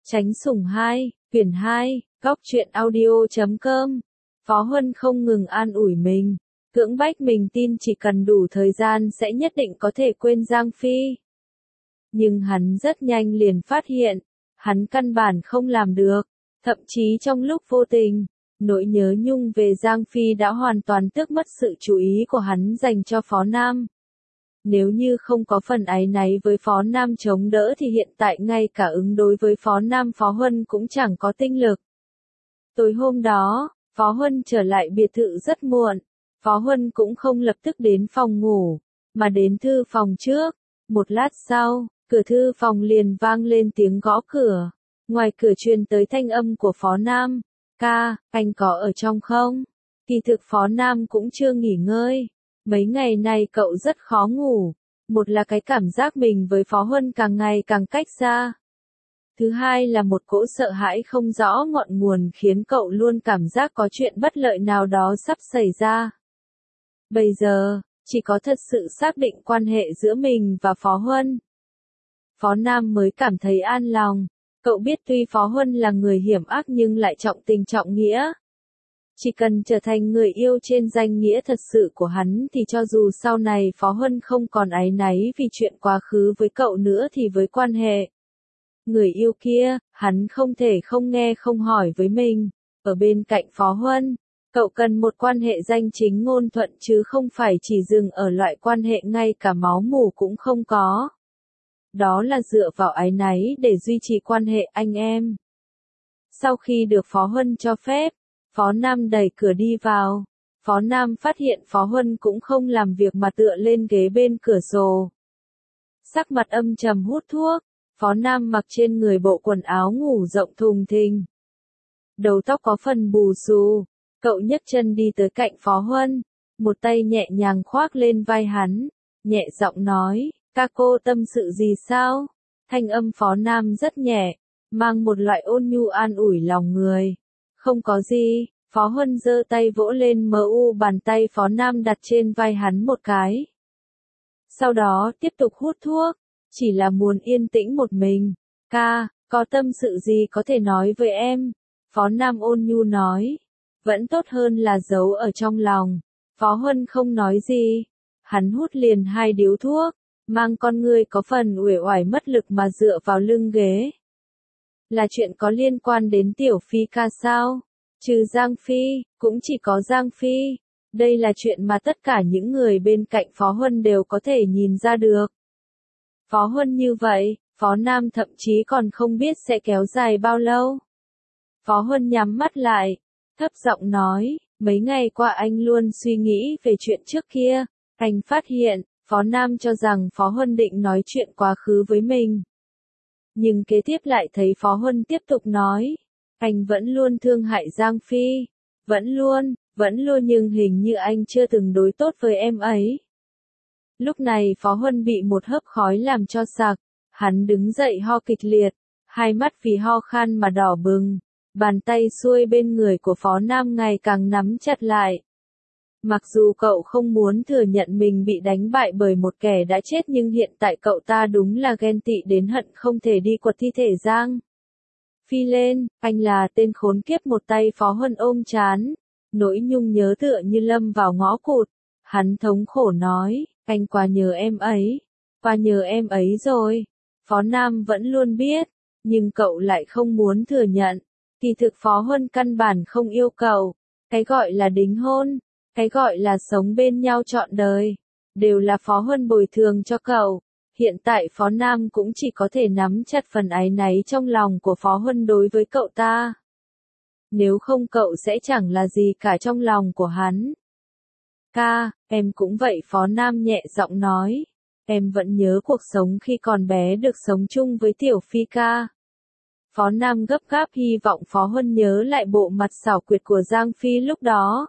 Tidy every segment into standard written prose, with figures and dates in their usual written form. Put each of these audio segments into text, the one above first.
Chánh Sủng 2, quyển 2, góc truyện audio.com. Phó Huân không ngừng an ủi mình, cưỡng bách mình tin chỉ cần đủ thời gian sẽ nhất định có thể quên Giang Phi. Nhưng hắn rất nhanh liền phát hiện, hắn căn bản không làm được, thậm chí trong lúc vô tình, nỗi nhớ nhung về Giang Phi đã hoàn toàn tước mất sự chú ý của hắn dành cho Phó Nam. Nếu như không có phần áy náy với Phó Nam chống đỡ thì hiện tại ngay cả ứng đối với Phó Nam Phó Huân cũng chẳng có tinh lực. Tối hôm đó, Phó Huân trở lại biệt thự rất muộn, Phó Huân cũng không lập tức đến phòng ngủ, mà đến thư phòng trước. Một lát sau, cửa thư phòng liền vang lên tiếng gõ cửa, ngoài cửa truyền tới thanh âm của Phó Nam, "Ca, anh có ở trong không?" Kỳ thực Phó Nam cũng chưa nghỉ ngơi. Mấy ngày này cậu rất khó ngủ, một là cái cảm giác mình với Phó Huân càng ngày càng cách xa. Thứ hai là một cỗ sợ hãi không rõ ngọn nguồn khiến cậu luôn cảm giác có chuyện bất lợi nào đó sắp xảy ra. Bây giờ, chỉ có thật sự xác định quan hệ giữa mình và Phó Huân, Phó Nam mới cảm thấy an lòng. Cậu biết tuy Phó Huân là người hiểm ác nhưng lại trọng tình trọng nghĩa. Chỉ cần trở thành người yêu trên danh nghĩa thật sự của hắn thì cho dù sau này Phó Huân không còn áy náy vì chuyện quá khứ với cậu nữa thì với quan hệ người yêu kia, hắn không thể không nghe không hỏi với mình. Ở bên cạnh Phó Huân, cậu cần một quan hệ danh chính ngôn thuận chứ không phải chỉ dừng ở loại quan hệ ngay cả máu mủ cũng không có. Đó là dựa vào áy náy để duy trì quan hệ anh em. Sau khi được Phó Huân cho phép, Phó Nam đẩy cửa đi vào. Phó Nam phát hiện Phó Huân cũng không làm việc mà tựa lên ghế bên cửa sổ. Sắc mặt âm trầm hút thuốc, Phó Nam mặc trên người bộ quần áo ngủ rộng thùng thình. Đầu tóc có phần bù xù, cậu nhấc chân đi tới cạnh Phó Huân, một tay nhẹ nhàng khoác lên vai hắn, nhẹ giọng nói, "Ca cô tâm sự gì sao?" Thanh âm Phó Nam rất nhẹ, mang một loại ôn nhu an ủi lòng người. "Không có gì." Phó Huân giơ tay vỗ lên bàn tay Phó Nam đặt trên vai hắn một cái. Sau đó tiếp tục hút thuốc, "Chỉ là muốn yên tĩnh một mình." "Ca, có tâm sự gì có thể nói với em?" Phó Nam ôn nhu nói. "Vẫn tốt hơn là giấu ở trong lòng." Phó Huân không nói gì. Hắn hút liền 2 điếu thuốc, mang con người có phần uể oải mất lực mà dựa vào lưng ghế. "Là chuyện có liên quan đến Tiểu Phi ca sao?" "Trừ Giang Phi, cũng chỉ có Giang Phi." Đây là chuyện mà tất cả những người bên cạnh Phó Huân đều có thể nhìn ra được. Phó Huân như vậy, Phó Nam thậm chí còn không biết sẽ kéo dài bao lâu. Phó Huân nhắm mắt lại, thấp giọng nói, "Mấy ngày qua anh luôn suy nghĩ về chuyện trước kia." Anh phát hiện, Phó Nam cho rằng Phó Huân định nói chuyện quá khứ với mình. Nhưng kế tiếp lại thấy Phó Huân tiếp tục nói, "Anh vẫn luôn thương hại Giang Phi. Vẫn luôn nhưng hình như anh chưa từng đối tốt với em ấy." Lúc này Phó Huân bị một hớp khói làm cho sặc, hắn đứng dậy ho kịch liệt, hai mắt vì ho khan mà đỏ bừng, bàn tay xuôi bên người của Phó Nam ngày càng nắm chặt lại. Mặc dù cậu không muốn thừa nhận mình bị đánh bại bởi một kẻ đã chết nhưng hiện tại cậu ta đúng là ghen tị đến hận không thể đi quật thi thể Giang Phi lên. "Anh là tên khốn kiếp." Một tay Phó Huân ôm trán, nỗi nhung nhớ tựa như lâm vào ngõ cụt. Hắn thống khổ nói, "Anh quá nhớ em ấy, quá nhớ em ấy rồi." Phó Nam vẫn luôn biết, nhưng cậu lại không muốn thừa nhận. Kỳ thực Phó Huân căn bản không yêu cậu. Cái gọi là đính hôn, cái gọi là sống bên nhau trọn đời, đều là Phó Huân bồi thường cho cậu. Hiện tại Phó Nam cũng chỉ có thể nắm chặt phần áy náy trong lòng của Phó Huân đối với cậu ta. Nếu không cậu sẽ chẳng là gì cả trong lòng của hắn. "Ca, em cũng vậy." Phó Nam nhẹ giọng nói. "Em vẫn nhớ cuộc sống khi còn bé được sống chung với Tiểu Phi ca." Phó Nam gấp gáp hy vọng Phó Huân nhớ lại bộ mặt xảo quyệt của Giang Phi lúc đó.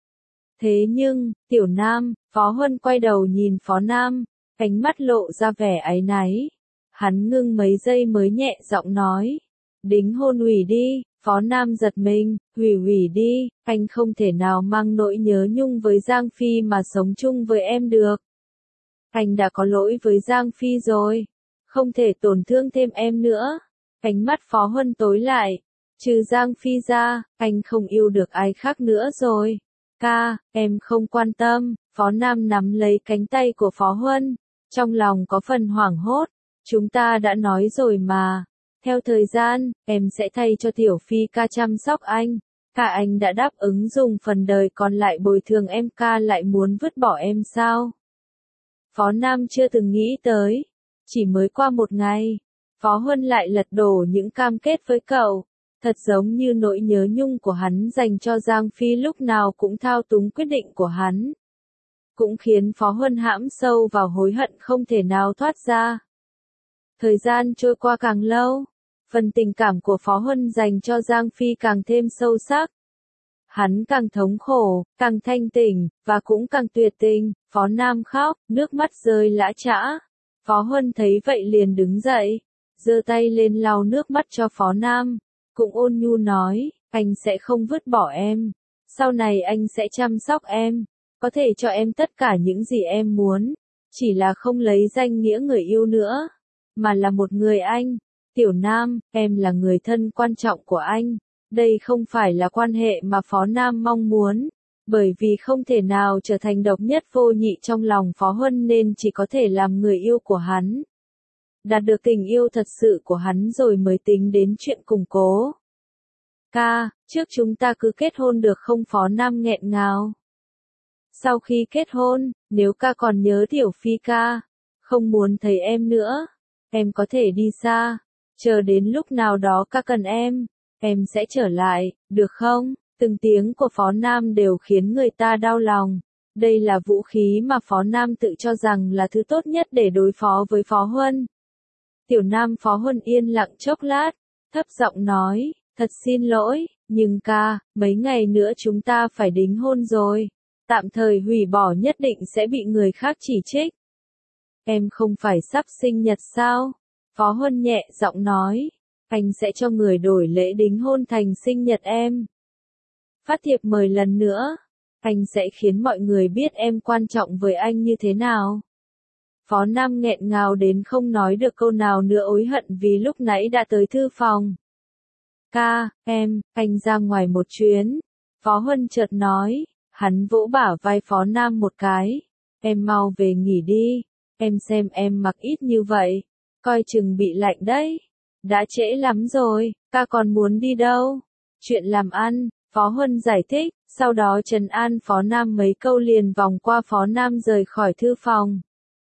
Thế nhưng, "Tiểu Nam." Phó Huân quay đầu nhìn Phó Nam, ánh mắt lộ ra vẻ áy náy. Hắn ngưng mấy giây mới nhẹ giọng nói, "Đính hôn hủy đi." Phó Nam giật mình, hủy đi, anh không thể nào mang nỗi nhớ nhung với Giang Phi mà sống chung với em được. Anh đã có lỗi với Giang Phi rồi, không thể tổn thương thêm em nữa. Ánh mắt Phó Huân tối lại. Trừ Giang Phi ra, anh không yêu được ai khác nữa rồi. Ca, em không quan tâm. Phó Nam nắm lấy cánh tay của Phó Huân. Trong lòng có phần hoảng hốt. Chúng ta đã nói rồi mà. Theo thời gian, em sẽ thay cho Tiểu Phi ca chăm sóc anh. Cả anh đã đáp ứng dùng phần đời còn lại bồi thường em, ca lại muốn vứt bỏ em sao? Phó Nam chưa từng nghĩ tới. Chỉ mới qua một ngày, Phó Huân lại lật đổ những cam kết với cậu. Thật giống như nỗi nhớ nhung của hắn dành cho Giang Phi lúc nào cũng thao túng quyết định của hắn. Cũng khiến Phó Huân hãm sâu vào hối hận không thể nào thoát ra. Thời gian trôi qua càng lâu, phần tình cảm của Phó Huân dành cho Giang Phi càng thêm sâu sắc. Hắn càng thống khổ, càng thanh tỉnh, và cũng càng tuyệt tình. Phó Nam khóc, nước mắt rơi lã chã. Phó Huân thấy vậy liền đứng dậy, giơ tay lên lau nước mắt cho Phó Nam. Cũng ôn nhu nói, anh sẽ không vứt bỏ em. Sau này anh sẽ chăm sóc em. Có thể cho em tất cả những gì em muốn. Chỉ là không lấy danh nghĩa người yêu nữa. Mà là một người anh. Tiểu Nam, em là người thân quan trọng của anh. Đây không phải là quan hệ mà Phó Nam mong muốn. Bởi vì không thể nào trở thành độc nhất vô nhị trong lòng Phó Huân nên chỉ có thể làm người yêu của hắn. Đạt được tình yêu thật sự của hắn rồi mới tính đến chuyện củng cố. Ca, trước chúng ta cứ kết hôn được không? Phó Nam nghẹn ngào. Sau khi kết hôn, nếu ca còn nhớ Tiểu Phi ca, không muốn thấy em nữa, em có thể đi xa, chờ đến lúc nào đó ca cần em sẽ trở lại, được không? Từng tiếng của Phó Nam đều khiến người ta đau lòng. Đây là vũ khí mà Phó Nam tự cho rằng là thứ tốt nhất để đối phó với Phó Huân. Tiểu Nam. Phó Huân yên lặng chốc lát, thấp giọng nói, thật xin lỗi, nhưng ca, mấy ngày nữa chúng ta phải đính hôn rồi. Tạm thời hủy bỏ nhất định sẽ bị người khác chỉ trích. Em không phải sắp sinh nhật sao? Phó Huân nhẹ giọng nói, anh sẽ cho người đổi lễ đính hôn thành sinh nhật em. Phát thiệp mời lần nữa, anh sẽ khiến mọi người biết em quan trọng với anh như thế nào. Phó Nam nghẹn ngào đến không nói được câu nào nữa, ối hận vì lúc nãy đã tới thư phòng. Ca, anh ra ngoài một chuyến. Phó Huân chợt nói, hắn vỗ bả vai Phó Nam một cái. Em mau về nghỉ đi, em xem em mặc ít như vậy, coi chừng bị lạnh đấy. Đã trễ lắm rồi, ca còn muốn đi đâu? Chuyện làm ăn, Phó Huân giải thích, sau đó trấn an Phó Nam mấy câu liền vòng qua Phó Nam rời khỏi thư phòng.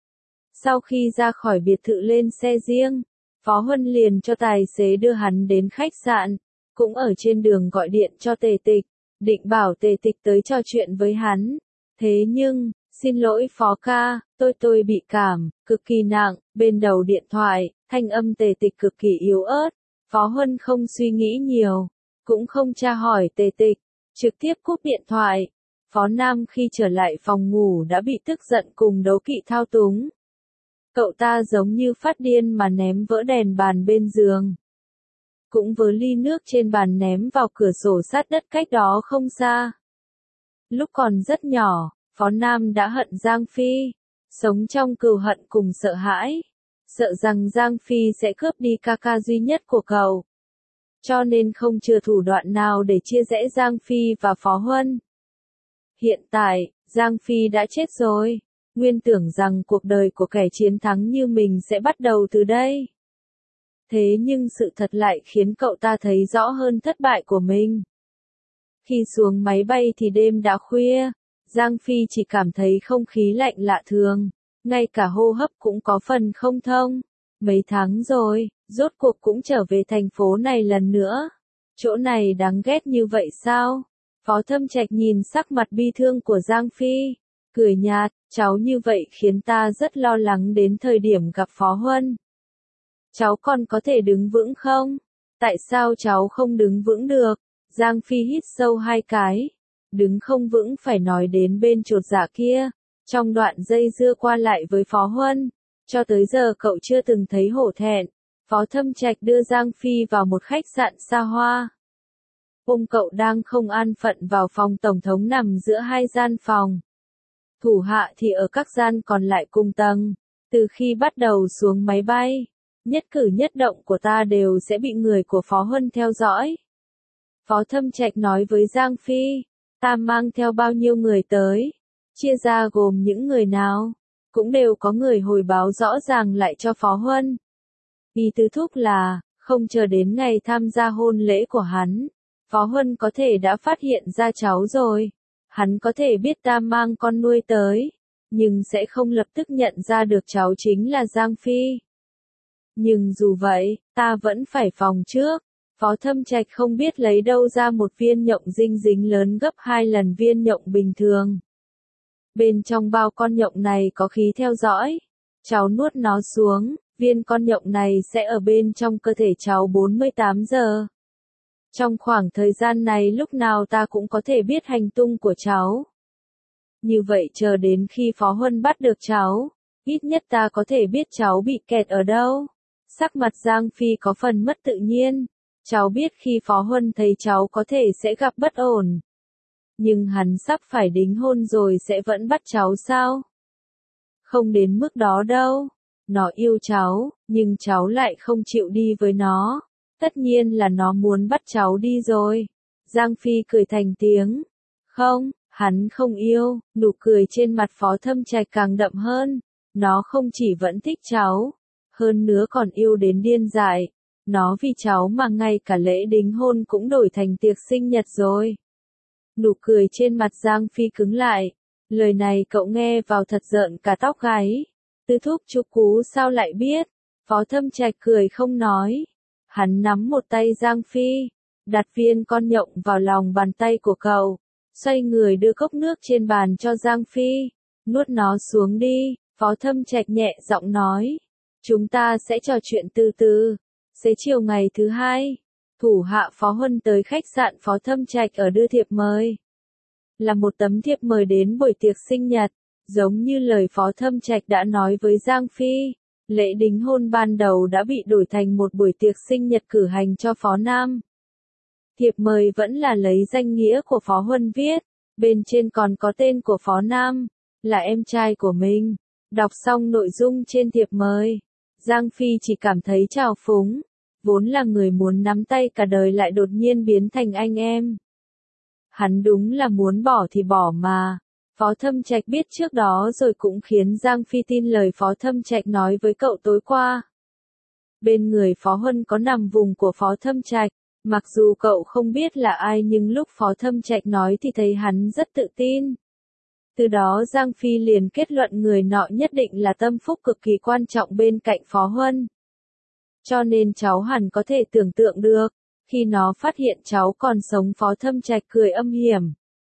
Sau khi ra khỏi biệt thự lên xe riêng, Phó Huân liền cho tài xế đưa hắn đến khách sạn, cũng ở trên đường gọi điện cho Tề Tịch, định bảo Tề Tịch tới trò chuyện với hắn. Thế nhưng, xin lỗi Phó ca, tôi bị cảm, cực kỳ nặng. Bên đầu điện thoại, thanh âm Tề Tịch cực kỳ yếu ớt. Phó Huân không suy nghĩ nhiều, cũng không tra hỏi Tề Tịch, trực tiếp cúp điện thoại. Phó Nam khi trở lại phòng ngủ đã bị tức giận cùng đố kỵ thao túng. Cậu ta giống như phát điên mà ném vỡ đèn bàn bên giường. Cũng vớ ly nước trên bàn ném vào cửa sổ sát đất cách đó không xa. Lúc còn rất nhỏ, Phó Nam đã hận Giang Phi, sống trong cừu hận cùng sợ hãi, sợ rằng Giang Phi sẽ cướp đi ca ca duy nhất của cậu. Cho nên không chừa thủ đoạn nào để chia rẽ Giang Phi và Phó Huân. Hiện tại, Giang Phi đã chết rồi. Nguyên tưởng rằng cuộc đời của kẻ chiến thắng như mình sẽ bắt đầu từ đây. Thế nhưng sự thật lại khiến cậu ta thấy rõ hơn thất bại của mình. Khi xuống máy bay thì đêm đã khuya, Giang Phi chỉ cảm thấy không khí lạnh lạ thường, ngay cả hô hấp cũng có phần không thông. Mấy tháng rồi, rốt cuộc cũng trở về thành phố này lần nữa. Chỗ này đáng ghét như vậy sao? Phó Thâm Trạch nhìn sắc mặt bi thương của Giang Phi, cười nhạt, cháu như vậy khiến ta rất lo lắng đến thời điểm gặp Phó Huân. Cháu còn có thể đứng vững không? Tại sao cháu không đứng vững được? Giang Phi hít sâu 2 cái. Đứng không vững phải nói đến bên chột dạ kia. Trong đoạn dây dưa qua lại với Phó Huân, cho tới giờ cậu chưa từng thấy hổ thẹn. Phó Thâm Trạch đưa Giang Phi vào một khách sạn xa hoa. Ôm cậu đang không an phận vào phòng tổng thống nằm giữa 2 gian phòng. Thủ hạ thì ở các gian còn lại cùng tầng. Từ khi bắt đầu xuống máy bay, Nhất cử nhất động của ta đều sẽ bị người của Phó Huân theo dõi. Phó Thâm Trạch nói với Giang Phi, ta mang theo bao nhiêu người tới, chia ra gồm những người nào, cũng đều có người hồi báo rõ ràng lại cho Phó Huân. Ý tứ thúc là, không chờ đến ngày tham gia hôn lễ của hắn, Phó Huân có thể đã phát hiện ra cháu rồi. Hắn có thể biết ta mang con nuôi tới, nhưng sẽ không lập tức nhận ra được cháu chính là Giang Phi. Nhưng dù vậy, ta vẫn phải phòng trước. Phó Thâm Trạch không biết lấy đâu ra một viên nhộng dinh dính lớn gấp 2 lần viên nhộng bình thường. Bên trong bao con nhộng này có khí theo dõi. Cháu nuốt nó xuống, viên con nhộng này sẽ ở bên trong cơ thể cháu 48 giờ. Trong khoảng thời gian này lúc nào ta cũng có thể biết hành tung của cháu. Như vậy chờ đến khi Phó Huân bắt được cháu, ít nhất ta có thể biết cháu bị kẹt ở đâu. Sắc mặt Giang Phi có phần mất tự nhiên. Cháu biết khi Phó Huân thấy cháu có thể sẽ gặp bất ổn. Nhưng hắn sắp phải đính hôn rồi sẽ vẫn bắt cháu sao? Không đến mức đó đâu. Nó yêu cháu, nhưng cháu lại không chịu đi với nó. Tất nhiên là nó muốn bắt cháu đi rồi. Giang Phi cười thành tiếng. Không, hắn không yêu. Nụ cười trên mặt Phó Thâm Trạch càng đậm hơn. Nó không chỉ vẫn thích cháu, hơn nữa còn yêu đến điên dại. Nó vì cháu mà ngay cả lễ đính hôn cũng đổi thành tiệc sinh nhật rồi. Nụ cười trên mặt Giang Phi cứng lại. Lời này cậu nghe vào thật rợn cả tóc gáy. Tư thúc chú Cú sao lại biết? Phó Thâm Trạch cười không nói. Hắn nắm một tay Giang Phi, đặt viên con nhộng vào lòng bàn tay của cậu, xoay người đưa cốc nước trên bàn cho Giang Phi, nuốt nó xuống đi. Phó Thâm Trạch nhẹ giọng nói, chúng ta sẽ trò chuyện từ từ. Xế chiều ngày thứ hai, thủ hạ Phó Huân tới khách sạn Phó Thâm Trạch ở đưa thiệp mời. Là một tấm thiệp mời đến buổi tiệc sinh nhật, giống như lời Phó Thâm Trạch đã nói với Giang Phi. Lễ đính hôn ban đầu đã bị đổi thành một buổi tiệc sinh nhật cử hành cho Phó Nam. Thiệp mời vẫn là lấy danh nghĩa của Phó Huân viết, bên trên còn có tên của Phó Nam, là em trai của mình. Đọc xong nội dung trên thiệp mời, Giang Phi chỉ cảm thấy trào phúng, vốn là người muốn nắm tay cả đời lại đột nhiên biến thành anh em. Hắn đúng là muốn bỏ thì bỏ mà. Phó Thâm Trạch biết trước đó rồi cũng khiến Giang Phi tin lời Phó Thâm Trạch nói với cậu tối qua. Bên người Phó Huân có nằm vùng của Phó Thâm Trạch, mặc dù cậu không biết là ai nhưng lúc Phó Thâm Trạch nói thì thấy hắn rất tự tin. Từ đó Giang Phi liền kết luận người nọ nhất định là tâm phúc cực kỳ quan trọng bên cạnh Phó Huân. Cho nên cháu hẳn có thể tưởng tượng được, khi nó phát hiện cháu còn sống Phó Thâm Trạch cười âm hiểm.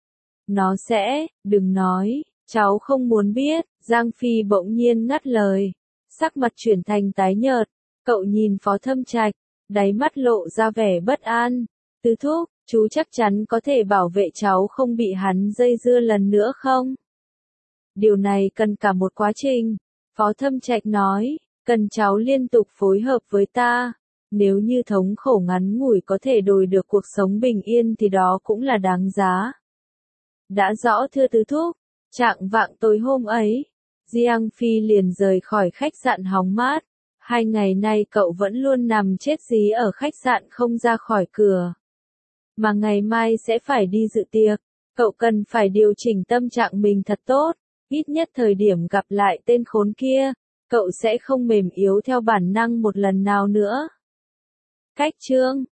Nó sẽ, đừng nói, cháu không muốn biết. Giang Phi bỗng nhiên ngắt lời, sắc mặt chuyển thành tái nhợt, cậu nhìn Phó Thâm Trạch, đáy mắt lộ ra vẻ bất an. Tư thúc, chú chắc chắn có thể bảo vệ cháu không bị hắn dây dưa lần nữa không? Điều này cần cả một quá trình. Phó Thâm Trạch nói, cần cháu liên tục phối hợp với ta. Nếu như thống khổ ngắn ngủi có thể đổi được cuộc sống bình yên thì đó cũng là đáng giá. Đã rõ thưa tứ thúc. Trạng vạng tối hôm ấy, Giang Phi liền rời khỏi khách sạn hóng mát. 2 ngày nay cậu vẫn luôn nằm chết dí ở khách sạn không ra khỏi cửa. Mà ngày mai sẽ phải đi dự tiệc, cậu cần phải điều chỉnh tâm trạng mình thật tốt. Ít nhất thời điểm gặp lại tên khốn kia, cậu sẽ không mềm yếu theo bản năng một lần nào nữa. Cách chương